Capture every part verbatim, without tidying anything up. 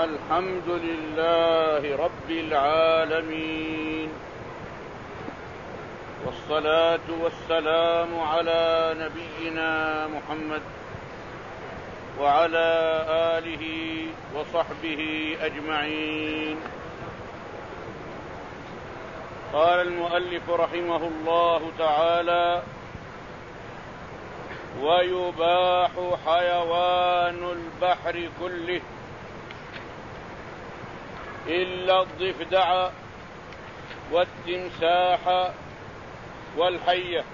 الحمد لله رب العالمين، والصلاة والسلام على نبينا محمد وعلى آله وصحبه أجمعين. قال المؤلف رحمه الله تعالى: ويباح حيوان البحر كله إلا الضفدع والتمساح والحية،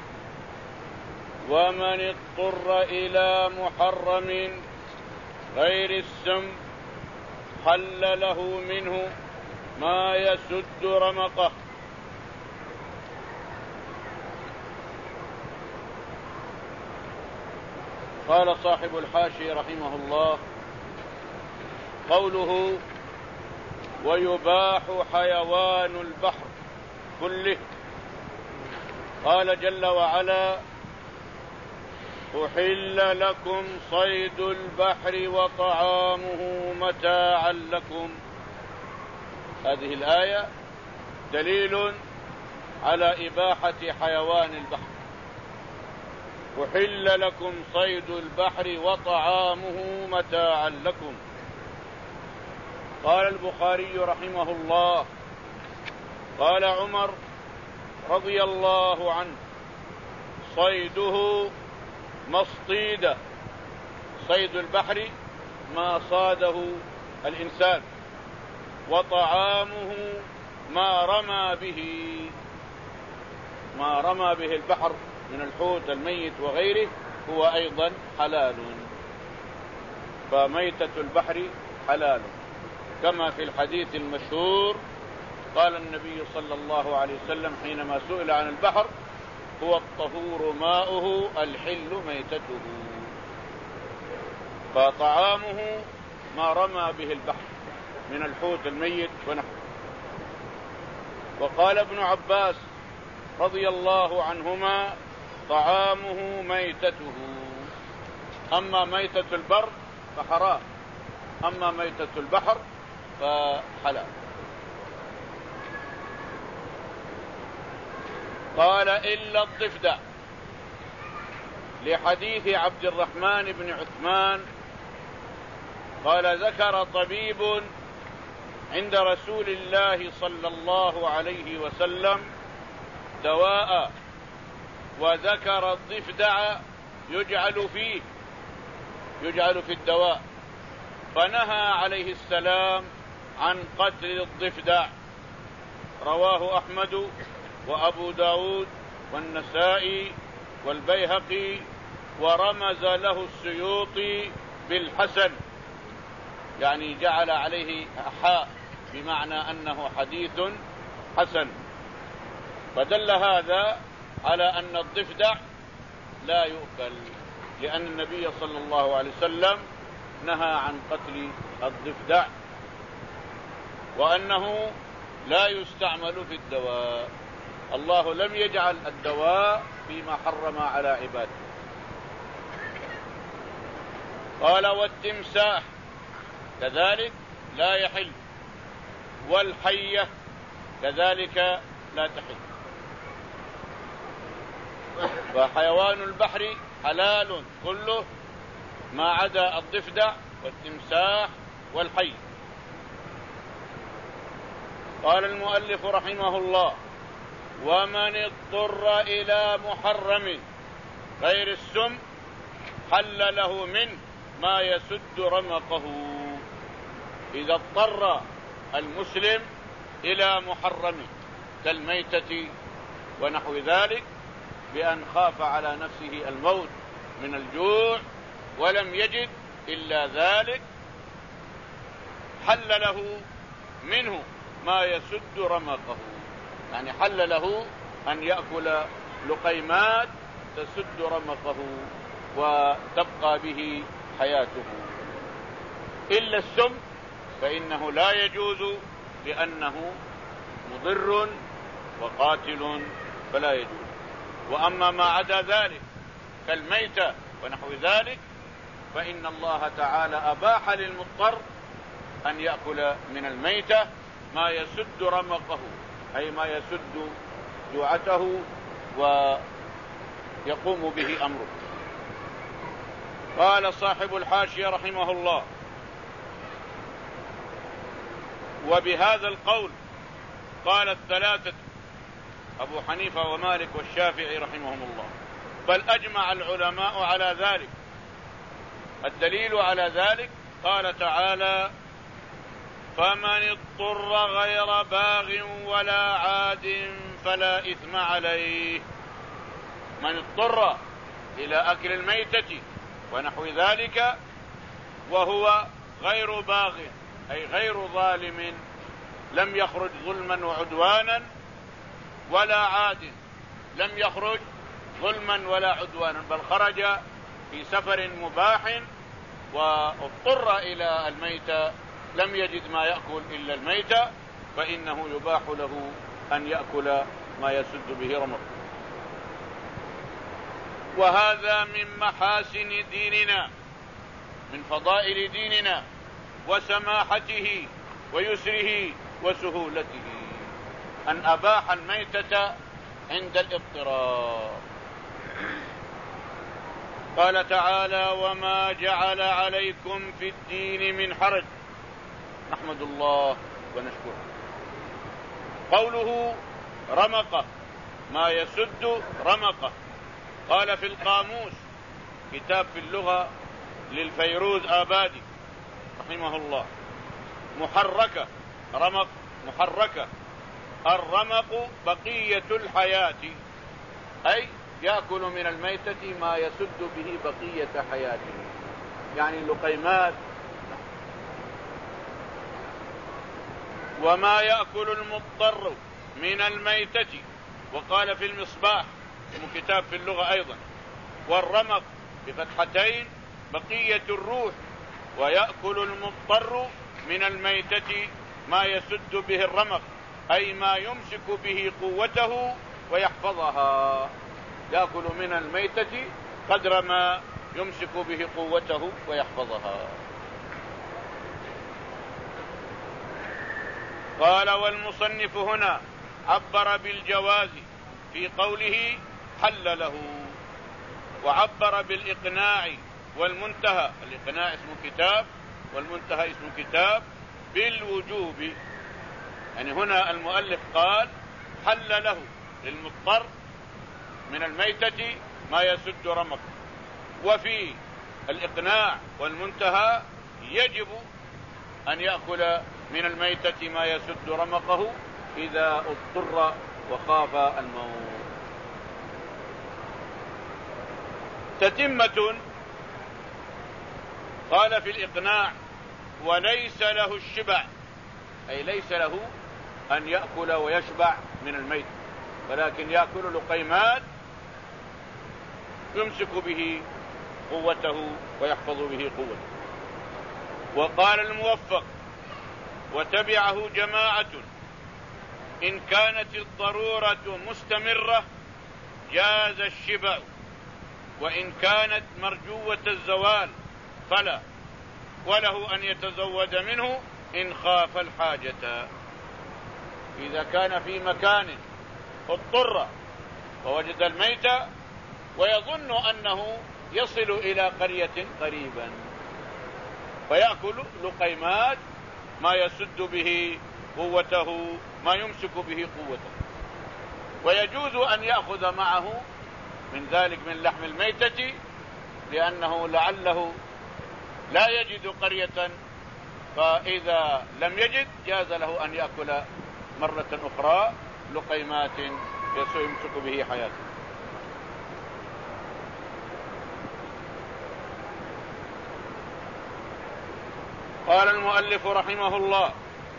ومن اضطر إلى محرم غير السم حل له منه ما يسد رمقه. قال صاحب الحاشية رحمه الله: قوله ويباح حيوان البحر كله، قال جل وعلا: أحل لكم صيد البحر وطعامه متاعا لكم. هذه الآية دليل على إباحة حيوان البحر. أحل لكم صيد البحر وطعامه متاعا لكم. قال البخاري رحمه الله: قال عمر رضي الله عنه: صيده ما اصطيد. صيد البحر ما صاده الإنسان، وطعامه ما رمى به ما رمى به البحر من الحوت الميت وغيره هو أيضا حلال. فميتة البحر حلال، كما في الحديث المشهور قال النبي صلى الله عليه وسلم حينما سئل عن البحر: هو الطهور ماؤه الحل ميتته. فطعامه ما رمى به البحر من الحوت الميت ونحوه. وقال ابن عباس رضي الله عنهما: طعامه ميتته. أما ميتة البر فحرام، أما ميتة البحر فحلال. قال: إلا الضفدع، لحديث عبد الرحمن بن عثمان قال: ذكر طبيب عند رسول الله صلى الله عليه وسلم دواء، وذكر الضفدع يجعل فيه يجعل في الدواء، فنهى عليه السلام عن قتل الضفدع. رواه أحمد وأبو داود والنسائي والبيهقي، ورمز له السيوطي بالحسن، يعني جعل عليه حاء بمعنى أنه حديث حسن. فدل هذا على أن الضفدع لا يؤكل، لأن النبي صلى الله عليه وسلم نهى عن قتل الضفدع، وأنه لا يستعمل في الدواء. الله لم يجعل الدواء فيما حرم على عباده. قال: والتمساح كذلك لا يحل، والحية كذلك لا تحل. فحيوان البحر حلال كله ما عدا الضفدع والتمساح والحي. قال المؤلف رحمه الله: ومن اضطر إلى محرم غير السم حل له منه ما يسد رمقه. إذا اضطر المسلم إلى محرم كالميتة ونحو ذلك، بأن خاف على نفسه الموت من الجوع ولم يجد إلا ذلك، حل له منه ما يسد رمقه، يعني حل له أن يأكل لقيمات تسد رمقه وتبقى به حياته. إلا السم فإنه لا يجوز، لأنه مضر وقاتل فلا يجوز. وأما ما عدا ذلك كالميتة ونحو ذلك فإن الله تعالى أباح للمضطر أن يأكل من الميتة ما يسد رمقه، أي ما يسد جوعته ويقوم به أمره. قال صاحب الحاشية رحمه الله: وبهذا القول قال الثلاثة أبو حنيفة ومالك والشافعي رحمهم الله، بل أجمع العلماء على ذلك. الدليل على ذلك قال تعالى: فمن اضطر غير باغ ولا عاد فلا إثم عليه. من اضطر إلى أكل الميتة ونحو ذلك وهو غير باغ، أي غير ظالم، لم يخرج ظلما وعدوانا، ولا عاد، لم يخرج ظلما ولا عدوانا، بل خرج في سفر مباح واضطر إلى الميتة، لم يجد ما يأكل إلا الميتة، فإنه يباح له أن يأكل ما يسد به رمقه. وهذا من محاسن ديننا، من فضائل ديننا وسماحته ويسره وسهولته، أن أباح الميتة عند الاضطرار. قال تعالى: وما جعل عليكم في الدين من حرج. نحمد الله ونشكره. قوله رمقه، ما يسد رمقه. قال في القاموس، كتاب في اللغة للفيروز آبادي رحمه الله: محركة، رمق محركة. الرمق بقية الحياة، أي يأكل من الميتة ما يسد به بقية حياته، يعني لقيمات. وما يأكل المضطر من الميتة. وقال في المصباح، اسمه كتاب في اللغة أيضا: والرمق بفتحتين بقية الروح. ويأكل المضطر من الميتة ما يسد به الرمق، أي ما يمسك به قوته ويحفظها. يأكل من الميتة قدر ما يمسك به قوته ويحفظها. قال: والمصنف هنا عبر بالجواز في قوله حل له، وعبر بالإقناع والمنتهى. الإقناع اسمه كتاب والمنتهى اسمه كتاب بالوجوب. يعني هنا المؤلف قال حل له للمضطر من الميتة ما يسد رمقه، وفي الإقناع والمنتهى يجب أن يأكل من الميتة ما يسد رمقه إذا اضطر وخاف الموت. تتمة. قال في الإقناع: وليس له الشبع، أي ليس له أن يأكل ويشبع من الميت، ولكن يأكل لقيمات يمسك به قوته ويحفظ به قوته. وقال الموفق: وتبعه جماعة: إن كانت الضرورة مستمرة جاز الشبع، وإن كانت مرجوة الزوال فلا، وله أن يتزود منه إن خاف الحاجة. إذا كان في مكان اضطر ووجد الميت ويظن أنه يصل إلى قرية قريبا، فيأكل لقيمات ما يسد به قوته، ما يمسك به قوته. ويجوز أن يأخذ معه من ذلك من لحم الميتة، لأنه لعله لا يجد قرية، فإذا لم يجد جاز له أن يأكل مرة أخرى لقيمات يمسك به حياته. قال المؤلف رحمه الله: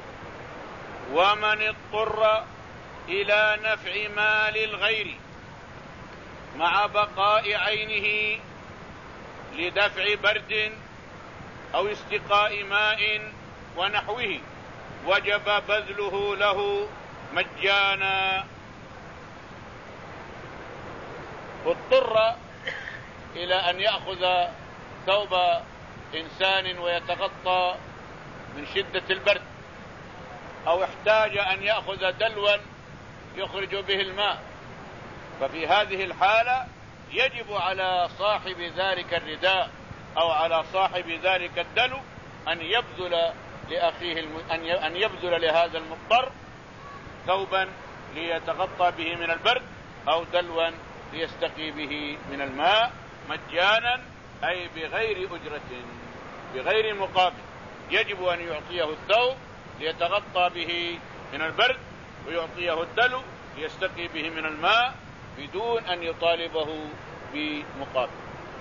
ومن اضطر إلى نفع مال الغير مع بقاء عينه لدفع برد أو استقاء ماء ونحوه وجب بذله له مجانا. اضطر إلى أن يأخذ ثوب إنسان ويتغطى من شدة البرد أو احتاج أن يأخذ دلوا يخرج به الماء، ففي هذه الحالة يجب على صاحب ذلك الرداء أو على صاحب ذلك الدلو أن يبذل لأخيه الم... أن يبذل لهذا المضطر ثوبا ليتغطى به من البرد أو دلوا ليستقي به من الماء مجانا، أي بغير أجرة بغير مقابل. يجب أن يعطيه الثوب ليتغطى به من البرد ويعطيه الدلو ليستقي به من الماء بدون أن يطالبه بمقابل.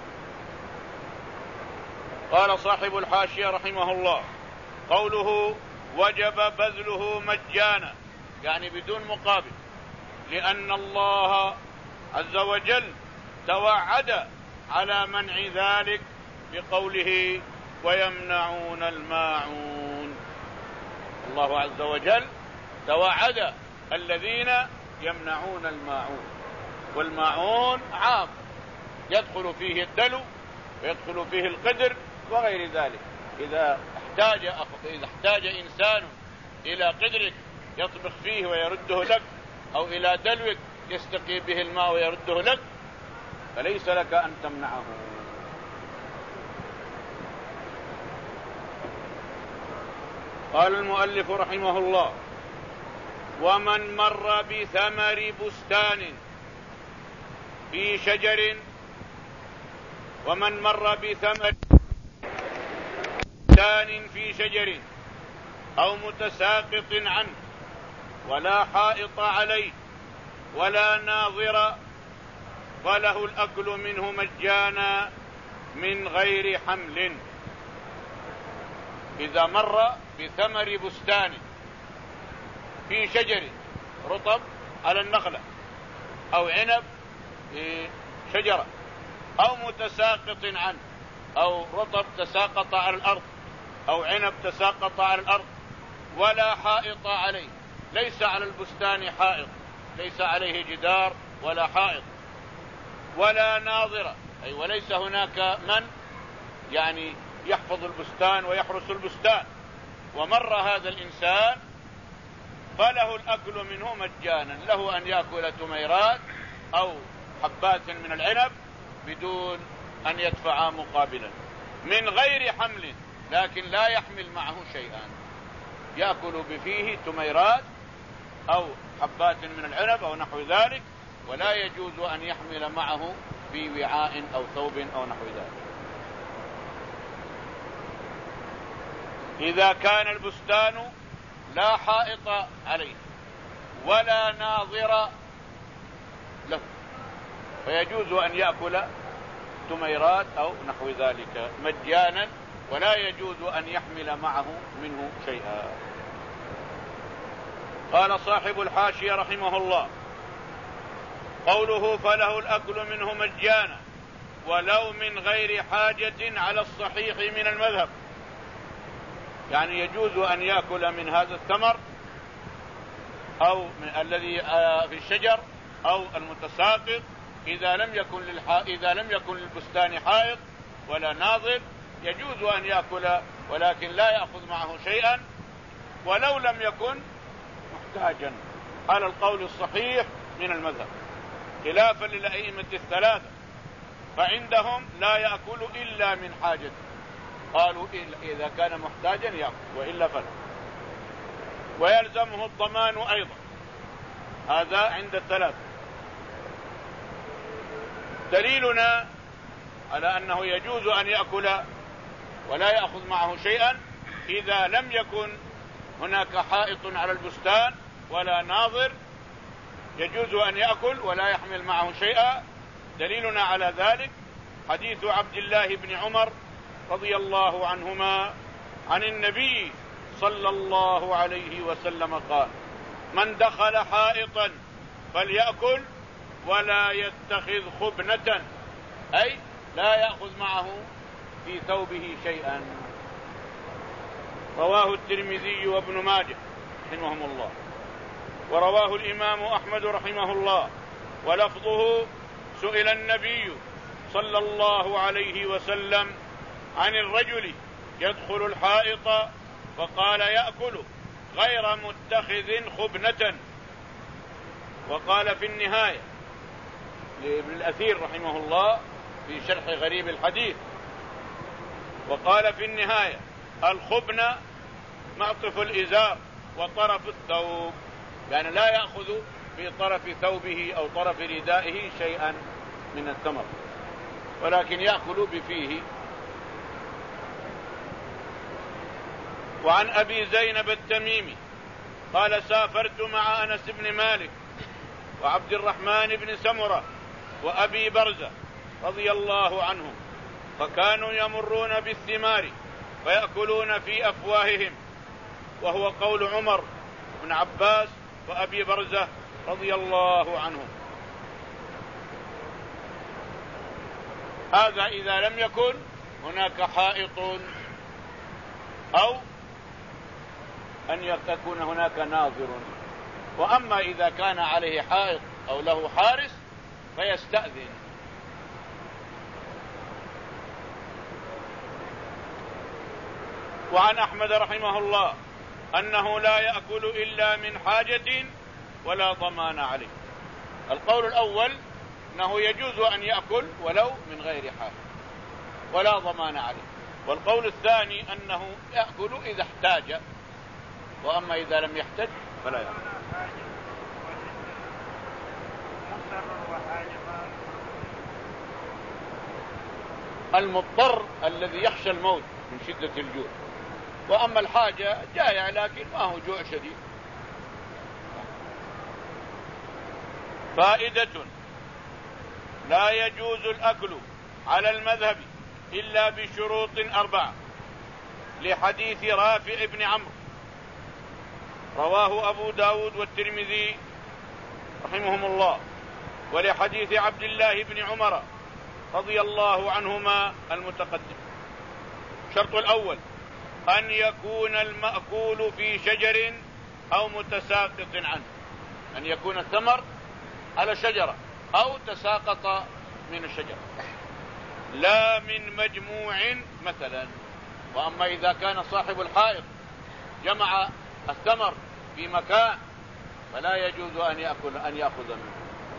قال صاحب الحاشية رحمه الله: قوله وجب بذله مجانا يعني بدون مقابل، لأن الله عز وجل توعد على منع ذلك بقوله ويمنعون الماعون. الله عز وجل توعد الذين يمنعون الماعون، والماعون عام يدخل فيه الدلو ويدخل فيه القدر وغير ذلك. إذا احتاج إذا احتاج إنسان إلى قدرك يطبخ فيه ويرده لك، أو إلى دلوك يستقي به الماء ويرده لك، فليس لك أن تمنعه. قال المؤلف رحمه الله: ومن مر بثمر بستان في شجر ومن مر بثمر بستان في شجر أو متساقط عنه ولا حائط عليه ولا ناظر فله الأكل منه مجانا من غير حمل. إذا مر بثمر بستان في شجر رطب على النخلة أو عنب في شجرة أو متساقط عنه، أو رطب تساقط على الأرض أو عنب تساقط على الأرض، ولا حائط عليه، ليس على البستان حائط، ليس عليه جدار ولا حائط، ولا ناظرة، أي وليس هناك من يعني يحفظ البستان ويحرس البستان، ومر هذا الإنسان فله الأكل منه مجانا، له أن يأكل تميرات أو حبات من العنب بدون أن يدفع مقابلا من غير حمل، لكن لا يحمل معه شيئا، يأكل بفيه تميرات أو حبات من العنب أو نحو ذلك، ولا يجوز أن يحمل معه في وعاء أو ثوب أو نحو ذلك. إذا كان البستان لا حائط عليه ولا ناظر له فيجوز أن يأكل تميرات أو نحو ذلك مجانا، ولا يجوز أن يحمل معه منه شيئا. قال صاحب الحاشية رحمه الله: قوله فله الأكل منه مجانا ولو من غير حاجة على الصحيح من المذهب، يعني يجوز أن يأكل من هذا الثمر أو من الذي في الشجر أو المتساقط إذا لم يكن للح... إذا لم يكن للبستان حائط ولا ناظر، يجوز أن يأكل ولكن لا يأخذ معه شيئا ولو لم يكن محتاجا على القول الصحيح من المذهب، خلافا للأئمة الثلاثة، فعندهم لا يأكل إلا من حاجته، قالوا إذا كان محتاجا يأكل وإلا فلا، ويلزمه الضمان أيضا، هذا عند الثلاثة. دليلنا على أنه يجوز أن يأكل ولا يأخذ معه شيئا إذا لم يكن هناك حائط على البستان ولا ناظر، يجوز أن يأكل ولا يحمل معه شيئا. دليلنا على ذلك حديث عبد الله بن عمر رضي الله عنهما عن النبي صلى الله عليه وسلم قال: من دخل حائطا فليأكل ولا يتخذ خبنة، أي لا يأخذ معه في ثوبه شيئا. رواه الترمذي وابن ماجه رحمهم الله، ورواه الإمام أحمد رحمه الله، ولفظه: سئل النبي صلى الله عليه وسلم عن الرجل يدخل الحائط فقال يأكل غير متخذ خبنة. وقال في النهاية لابن الأثير رحمه الله في شرح غريب الحديث، وقال في النهاية الخبنة معطف الإزار وطرف الثوب، يعني لا يأخذ في طرف ثوبه أو طرف ردائه شيئا من الثمر، ولكن يأكل بفيه. وعن أبي زينب التميمي قال سافرت مع أنس بن مالك وعبد الرحمن بن سمرة وأبي برزة رضي الله عنهم، فكانوا يمرون بالثمار فيأكلون في أفواههم، وهو قول عمر بن عباس وأبي برزة رضي الله عنهم. هذا إذا لم يكن هناك حائط أو أن يكون هناك ناظر. وأما إذا كان عليه حائط أو له حارس فيستأذن. وعن أحمد رحمه الله أنه لا يأكل إلا من حاجة ولا ضمان عليه. القول الأول أنه يجوز أن يأكل ولو من غير حاجة ولا ضمان عليه، والقول الثاني أنه يأكل إذا احتاج، وأما إذا لم يحتج فلا يأكل. المضطر الذي يخشى الموت من شدة الجوع، وأما الحاجة جائع لكن ما هو جوع شديد. فائدة: لا يجوز الأكل على المذهب إلا بشروط أربعة، لحديث رافع بن عمرو رواه أبو داود والترمذي رحمهم الله، ولحديث عبد الله بن عمر رضي الله عنهما المتقدم. الشرط الأول أن يكون المأكول في شجر أو متساقط عنه، أن يكون الثمر على شجرة أو تساقط من الشجرة، لا من مجموع مثلا. وأما إذا كان صاحب الحائط جمع الثمر في مكان فلا يجوز أن يأكل أن يأخذ منه.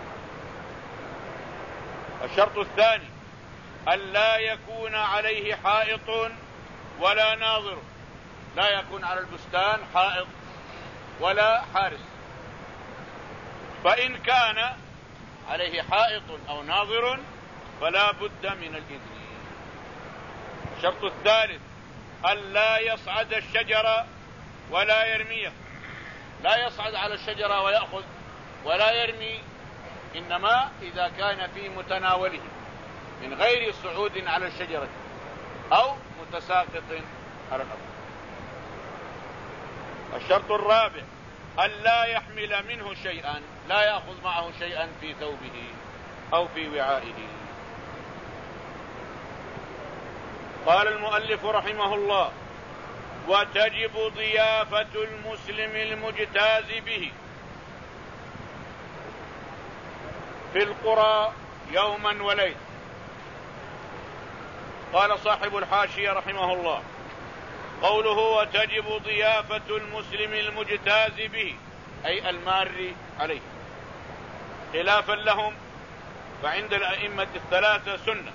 الشرط الثاني أن لا يكون عليه حائط ولا ناظر، لا يكون على البستان حائط ولا حارس، فإن كان عليه حائط أو ناظر فلا بد من الإذن. الشرط الثالث أن لا يصعد الشجرة ولا يرميه، لا يصعد على الشجرة ويأخذ ولا يرمي، إنما إذا كان في متناوله من غير صعود على الشجرة أو متساقط على الأرض. الشرط الرابع أن لا يحمل منه شيئا، لا يأخذ معه شيئا في ثوبه أو في وعائه. قال المؤلف رحمه الله: وتجب ضيافة المسلم المجتاز به في القرى يوما وليلة. قال صاحب الحاشية رحمه الله: قوله وتجب ضيافة المسلم المجتاز به أي المار عليه، خلافا لهم فعند الأئمة الثلاثة سنة.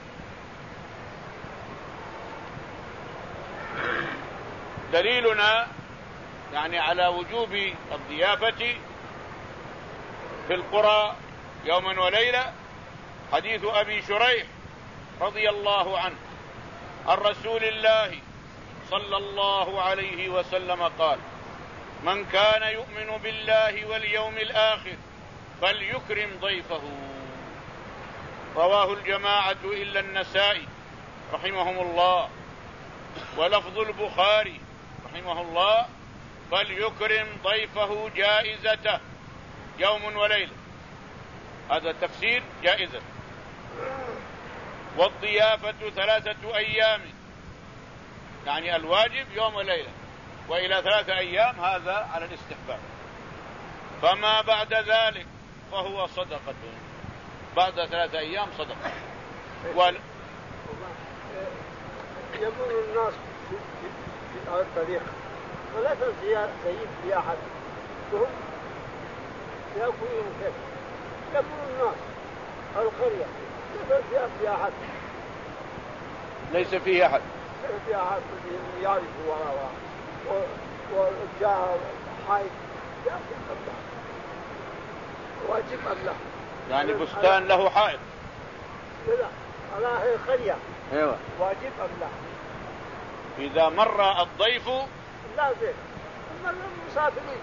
دليلنا يعني على وجوب الضيافة في القرى يوما وليلة حديث أبي شريح رضي الله عنه عن رسول الله صلى الله عليه وسلم قال: من كان يؤمن بالله واليوم الآخر فليكرم ضيفه. رواه الجماعة إلا النسائي رحمهم الله. ولفظ البخاري رحمه الله: فليكرم ضيفه جائزته يوم وليلة. هذا تفسير جائزة. والضيافة ثلاثة أيام، يعني الواجب يوم وليلة، وإلى ثلاثة أيام هذا على الاستحباب. فما بعد ذلك فهو صدقة، بعد ثلاثة أيام صدقة. وال... يمر الناس في هذا الطريق ثلاثة سيد في أحد وهم يأكلون كيف يأكلون الناس القرية ليس في أحد ليس فيه أحد ليس في أحد يعرف وراء وجاء حائط يأكل قبله واجب قبله يعني بستان له حائط لا على هي قرية ايوه واجب قبله إذا مر الضيف لازم أما المسافرين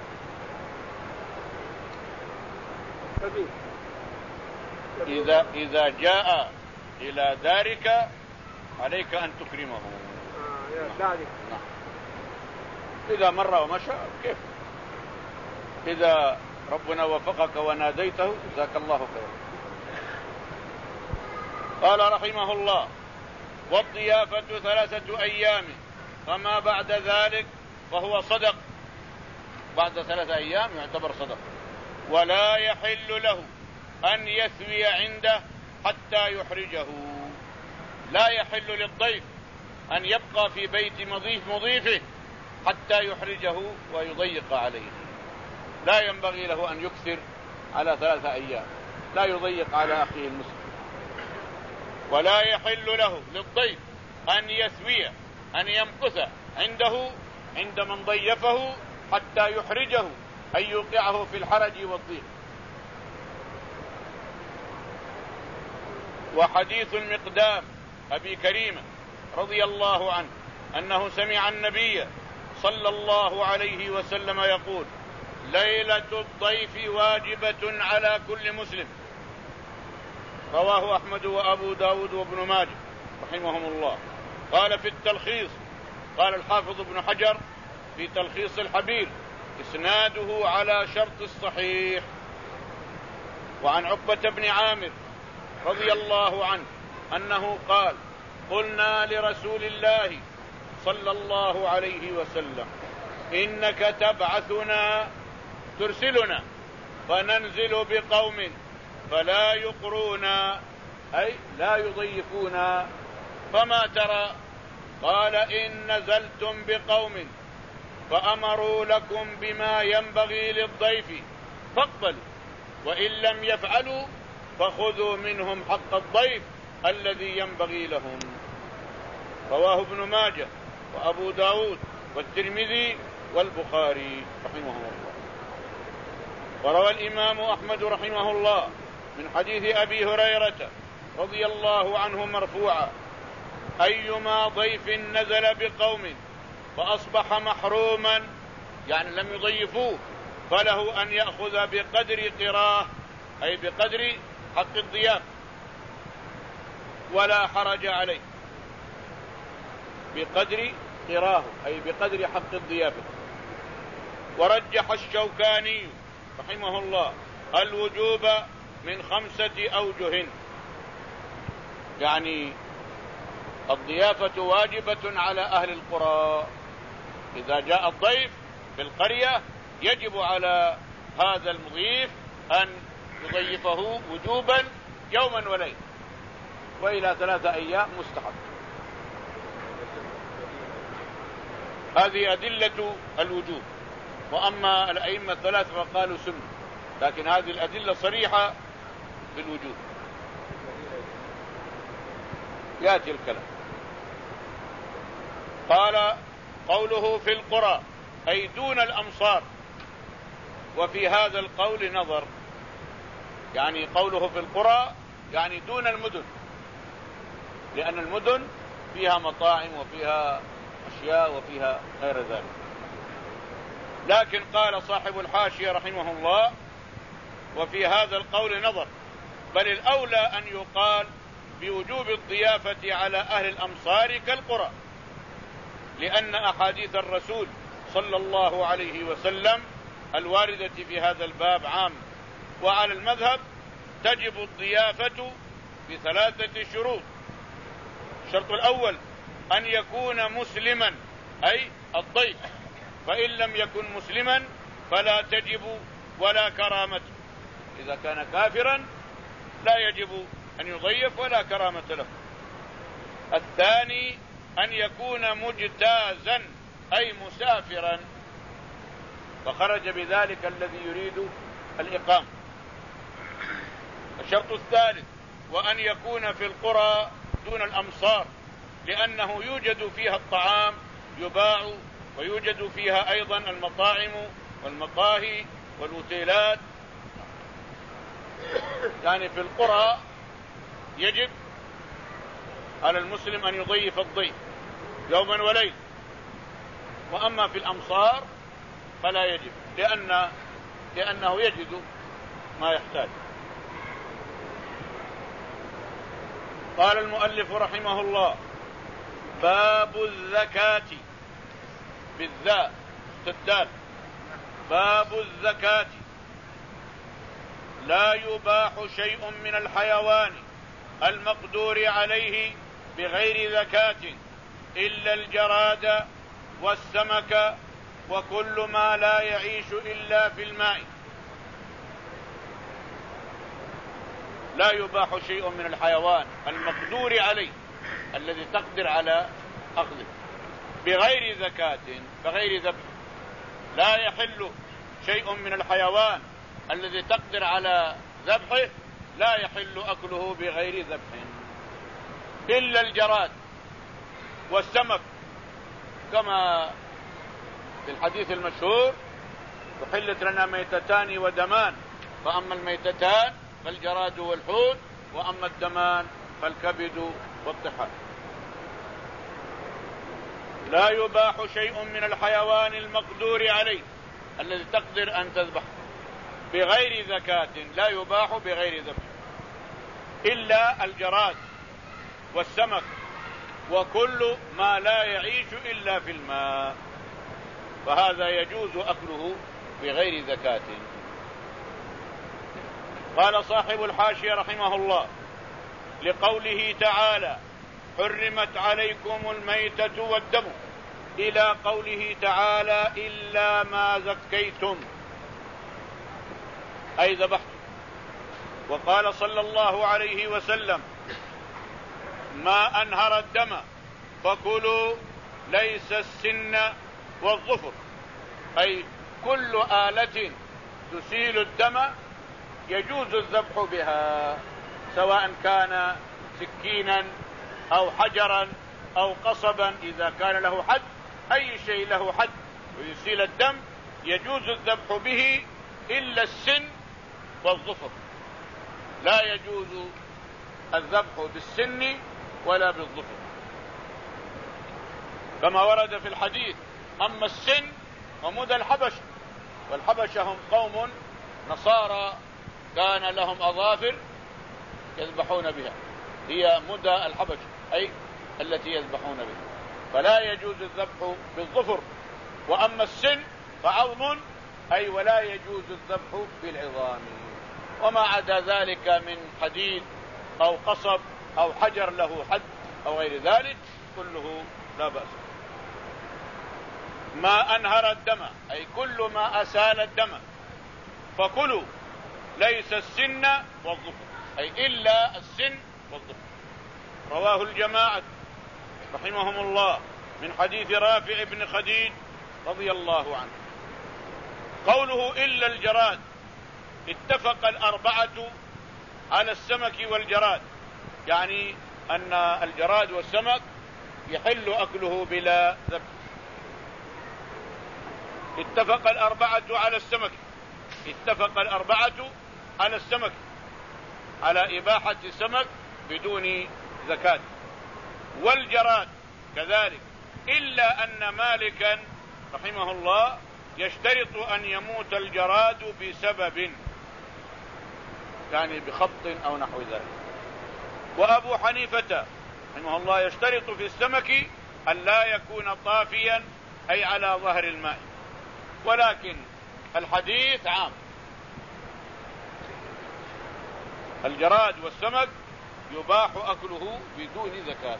كبير إذا إذا جاء إلى دارك عليك أن تكرمه. آه يا دارك. نعم. إذا مر ومشى كيف؟ إذا ربنا وفقك وناديته جزاك الله خيرا. قال رحمه الله: والضيافة ثلاثة أيام فما بعد ذلك فهو صدق. بعد ثلاثة أيام يعتبر صدق. ولا يحل له أن يثوي عنده حتى يحرجه. لا يحل للضيف أن يبقى في بيت مضيف مضيفه حتى يحرجه ويضيق عليه. لا ينبغي له أن يكثر على ثلاثة أيام، لا يضيق على أخيه المسلم. ولا يحل له للضيف أن يثوي أن يمكث عنده عند من ضيفه حتى يحرجه أن يوقعه في الحرج والضيق. وحديث المقدام أبي كريمة رضي الله عنه أنه سمع النبي صلى الله عليه وسلم يقول: ليلة الضيف واجبة على كل مسلم. رواه أحمد وأبو داود وابن ماجه رحمهم الله. قال في التلخيص، قال الحافظ ابن حجر في تلخيص الحبير: إسناده على شرط الصحيح. وعن عقبة بن عامر رضي الله عنه أنه قال: قلنا لرسول الله صلى الله عليه وسلم: إنك تبعثنا ترسلنا فننزل بقوم فلا يقرونا، أي لا يضيفونا، فما ترى؟ قال: إن نزلتم بقوم فأمروا لكم بما ينبغي للضيف فاقبلوا، وإن لم يفعلوا فخذوا منهم حق الضيف الذي ينبغي لهم. رواه ابن ماجه وأبو داود والترمذي والبخاري رحمه الله. وروى الإمام أحمد رحمه الله من حديث أبي هريرة رضي الله عنه مرفوعا: أيما ضيف نزل بقوم فأصبح محروما، يعني لم يضيفوه، فله أن يأخذ بقدر قراه، أي بقدر حق الضيافة، ولا حرج عليه. بقدر قراه أي بقدر حق الضيافة. ورجح الشوكاني رحمه الله الوجوب من خمسة أوجه، يعني الضيافة واجبة على أهل القرى. إذا جاء الضيف في القرية يجب على هذا المضيف أن يضيفه وجوبا يوما وليلة، وإلى ثلاثة أيام مستحب. هذه أدلة الوجوب. وأما الأئمة الثلاثة فقالوا سنة، لكن هذه الأدلة صريحة بالوجوب. يأتي الكلام. قال: قوله في القرى أي دون الأمصار. وفي هذا القول نظر، يعني قوله في القرى يعني دون المدن، لأن المدن فيها مطاعم وفيها أشياء وفيها غير ذلك. لكن قال صاحب الحاشية رحمه الله: وفي هذا القول نظر، بل الأولى أن يقال بوجوب الضيافة على أهل الأمصار كالقرى، لأن أحاديث الرسول صلى الله عليه وسلم الواردة في هذا الباب عام. وعلى المذهب تجب الضيافة بثلاثة شروط. الشرط الأول أن يكون مسلما، أي الضيف، فإن لم يكن مسلما فلا تجب ولا كرامة. إذا كان كافرا لا يجب أن يضيف ولا كرامة له. الثاني أن يكون مجتازا، أي مسافرا، فخرج بذلك الذي يريد الإقامة. الشرط الثالث وأن يكون في القرى دون الأمصار، لأنه يوجد فيها الطعام يباع، ويوجد فيها أيضا المطاعم والمقاهي والأوتيلات. يعني في القرى يجب على المسلم أن يضيف الضيف يوما وليل، وأما في الأمصار فلا يجب، لأن لأنه يجد ما يحتاج. قال المؤلف رحمه الله: باب الزكاة بالذاء الدال. باب الزكاة: لا يباح شيء من الحيوان المقدور عليه بغير زكاة إلا الجراد والسمك وكل ما لا يعيش إلا في الماء. لا يباح شيء من الحيوان المقدور عليه الذي تقدر على أخذه بغير زكاة، بغير ذبح. لا يحل شيء من الحيوان الذي تقدر على ذبحه، لا يحل أكله بغير ذبح إلا الجراد والسمك، كما في الحديث المشهور: وحلت لنا ميتتان ودمان، فأما الميتتان فالجراد والحوت، وأما الدمان فالكبد والطحال. لا يباح شيء من الحيوان المقدور عليه الذي تقدر أن تذبح بغير زكاة، لا يباح بغير ذبح إلا الجراد والسمك وكل ما لا يعيش إلا في الماء، فهذا يجوز أكله بغير زكاة. قال صاحب الحاشية رحمه الله: لقوله تعالى: حرمت عليكم الميتة والدم، إلى قوله تعالى: إلا ما زكيتم، أي ذبحتم. وقال صلى الله عليه وسلم: ما أنهر الدم فكلوا، ليس السن والظفر، أي كل آلة تسيل الدم يجوز الذبح بها، سواء كان سكينا أو حجرا أو قصبا، إذا كان له حد، أي شيء له حد ويسيل الدم يجوز الذبح به إلا السن والظفر. لا يجوز الذبح بالسن ولا بالظفر، كما ورد في الحديث: أما السن ومدى الحبش، والحبشة هم قوم نصارى كان لهم أظافر يذبحون بها، هي مدى الحبش أي التي يذبحون بها، فلا يجوز الذبح بالظفر. وأما السن فعظم، أي ولا يجوز الذبح بالعظام. وما عدا ذلك من حديد أو قصب أو حجر له حد أو غير ذلك كله لا بأس. ما أنهر الدم، أي كل ما أسال الدم، فكلوا، ليس السن والظفر، أي إلا السن والظفر. رواه الجماعة رحمهم الله من حديث رافع بن خديج رضي الله عنه. قوله إلا الجراد: اتفق الأربعة على السمك والجراد، يعني أن الجراد والسمك يحل أكله بلا ذبح. اتفق الأربعة على السمك، اتفق الأربعة على السمك، على إباحة السمك بدون زكاة، والجراد كذلك، إلا أن مالكا رحمه الله يشترط أن يموت الجراد بسبب، يعني بخبط أو نحو ذلك. وأبو حنيفة رحمه الله يشترط في السمك أن لا يكون طافيا، أي على ظهر الماء، ولكن الحديث عام، الجراد والسمك يباح أكله بدون زكاة.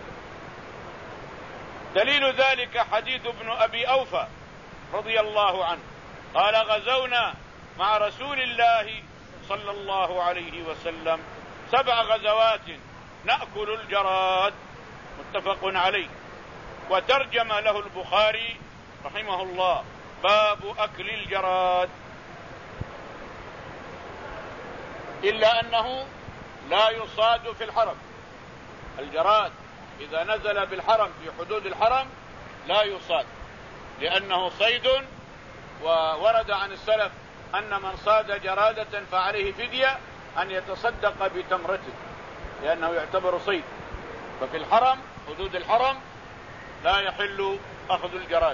دليل ذلك حديث ابن أبي أوفى رضي الله عنه قال: غزونا مع رسول الله صلى الله عليه وسلم سبع غزوات نأكل الجراد، متفق عليه. وترجم له البخاري رحمه الله باب أكل الجراد، إلا أنه لا يصاد في الحرم. الجراد إذا نزل بالحرم في حدود الحرم لا يصاد، لأنه صيد، وورد عن السلف أن من صاد جرادة فعليه فدية أن يتصدق بتمرته، لأنه يعتبر صيد. ففي الحرم حدود الحرم لا يحل أخذ الجراد.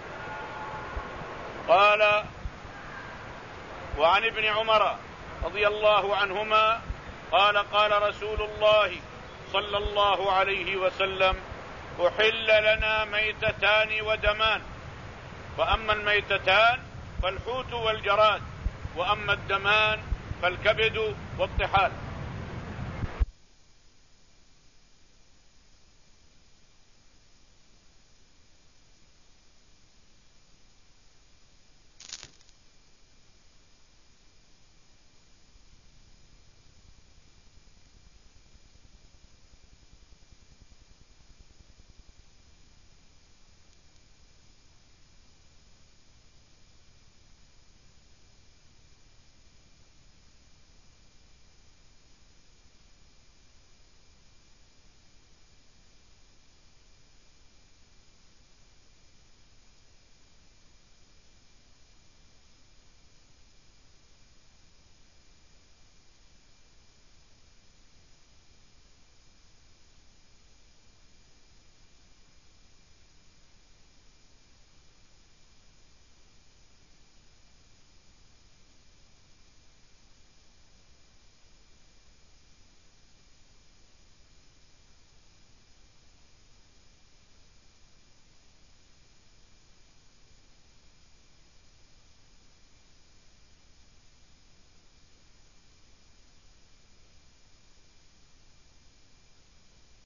قال: وعن ابن عمر رضي الله عنهما قال: قال رسول الله صلى الله عليه وسلم: أحل لنا ميتتان ودمان، فأما الميتتان فالحوت والجراد، وأما الدمان فالكبد والطحال.